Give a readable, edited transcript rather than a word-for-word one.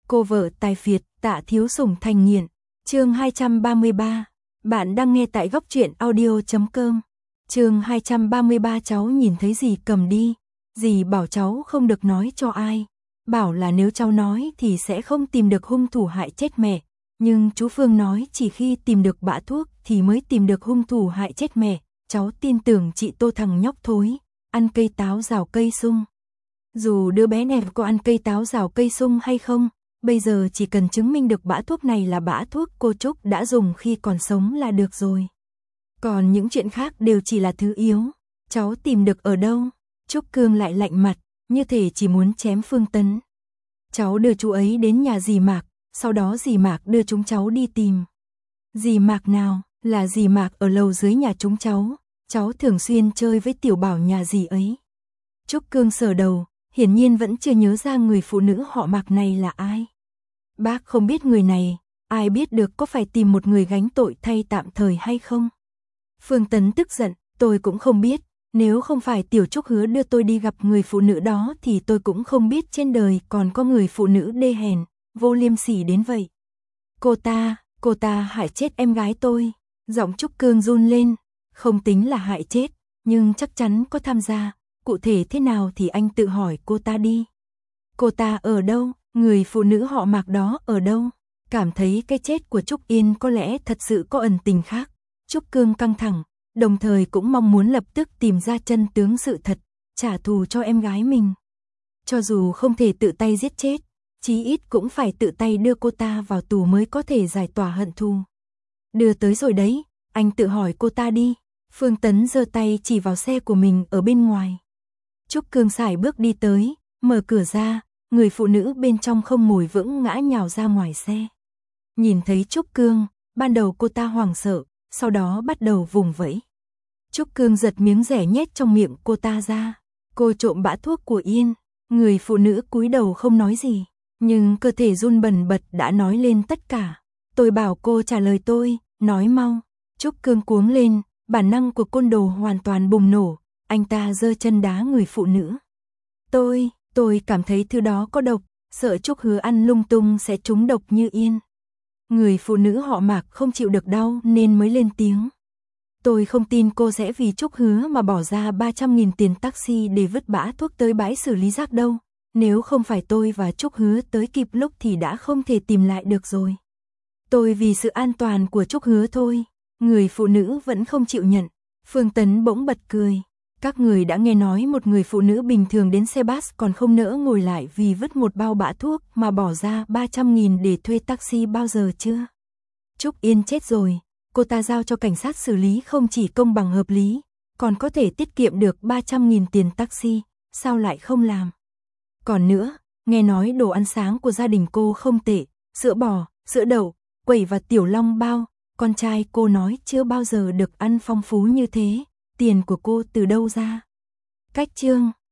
Cô vợ tài phiệt, Tạ Thiếu Sủng thành nghiện. Chương 233. Bạn đang nghe tại góc truyện audio.com. Chương 233. Cháu nhìn thấy dì cầm đi. Dì bảo cháu không được nói cho ai. Bảo là nếu cháu nói thì sẽ không tìm được hung thủ hại chết mẹ. Nhưng chú Phương nói chỉ khi tìm được bã thuốc thì mới tìm được hung thủ hại chết mẹ. Cháu tin tưởng chị Tô, thằng nhóc thối, ăn cây táo rào cây sung. Dù đứa bé này có ăn cây táo rào cây sung hay không, bây giờ chỉ cần chứng minh được bã thuốc này là bã thuốc cô Trúc đã dùng khi còn sống là được rồi. Còn những chuyện khác đều chỉ là thứ yếu. Cháu tìm được ở đâu? Trúc Cương lại lạnh mặt, như thể chỉ muốn chém Phương Tấn. Cháu đưa chú ấy đến nhà dì Mạc, sau đó dì Mạc đưa chúng cháu đi tìm. Dì Mạc nào? Là dì Mạc ở lầu dưới nhà chúng cháu. Cháu thường xuyên chơi với Tiểu Bảo nhà dì ấy. Trúc Cương sờ đầu, hiển nhiên vẫn chưa nhớ ra người phụ nữ họ Mạc này là ai. Bác không biết người này, ai biết được có phải tìm một người gánh tội thay tạm thời hay không? Phương Tấn tức giận, tôi cũng không biết, nếu không phải Tiểu Trúc hứa đưa tôi đi gặp người phụ nữ đó thì tôi cũng không biết trên đời còn có người phụ nữ đê hèn, vô liêm sỉ đến vậy. Cô ta hại chết em gái tôi. Giọng Trúc Cương run lên, không tính là hại chết, nhưng chắc chắn có tham gia, cụ thể thế nào thì anh tự hỏi cô ta đi. Cô ta ở đâu? Người phụ nữ họ Mạc đó ở đâu? Cảm thấy cái chết của Trúc Yên có lẽ thật sự có ẩn tình khác. Trúc Cương căng thẳng, đồng thời cũng mong muốn lập tức tìm ra chân tướng sự thật, trả thù cho em gái mình. Cho dù không thể tự tay giết chết, chí ít cũng phải tự tay đưa cô ta vào tù mới có thể giải tỏa hận thù. Đưa tới rồi đấy, anh tự hỏi cô ta đi. Phương Tấn giơ tay chỉ vào xe của mình ở bên ngoài. Trúc Cương sải bước đi tới, mở cửa ra, người phụ nữ bên trong không ngồi vững ngã nhào ra ngoài xe. Nhìn thấy Trúc Cương, ban đầu cô ta hoảng sợ, sau đó bắt đầu vùng vẫy. Trúc Cương giật miếng rẻ nhét trong miệng cô ta ra. Cô trộm bã thuốc của Yên. Người phụ nữ cúi đầu không nói gì, nhưng cơ thể run bần bật đã nói lên tất cả. Tôi bảo cô trả lời tôi, nói mau. Trúc Cương cuống lên, bản năng của côn đồ hoàn toàn bùng nổ, anh ta giơ chân đá người phụ nữ. Tôi cảm thấy thứ đó có độc, sợ Trúc hứa ăn lung tung sẽ trúng độc như Yên. Người phụ nữ họ Mạc không chịu được đau nên mới lên tiếng. Tôi không tin cô sẽ vì Trúc hứa mà bỏ ra 300.000 tiền taxi để vứt bã thuốc tới bãi xử lý rác đâu. Nếu không phải tôi và Trúc hứa tới kịp lúc thì đã không thể tìm lại được rồi. Tôi vì sự an toàn của Trúc hứa thôi. Người phụ nữ vẫn không chịu nhận. Phương Tấn bỗng bật cười. Các người đã nghe nói một người phụ nữ bình thường đến xe bus còn không nỡ ngồi lại vì vứt một bao bã thuốc mà bỏ ra 300.000 để thuê taxi bao giờ chưa? Trúc Yên chết rồi, cô ta giao cho cảnh sát xử lý không chỉ công bằng hợp lý, còn có thể tiết kiệm được 300.000 tiền taxi, sao lại không làm? Còn nữa, nghe nói đồ ăn sáng của gia đình cô không tệ, sữa bò, sữa đậu, quẩy và tiểu long bao, con trai cô nói chưa bao giờ được ăn phong phú như thế, tiền của cô từ đâu ra? Cách chương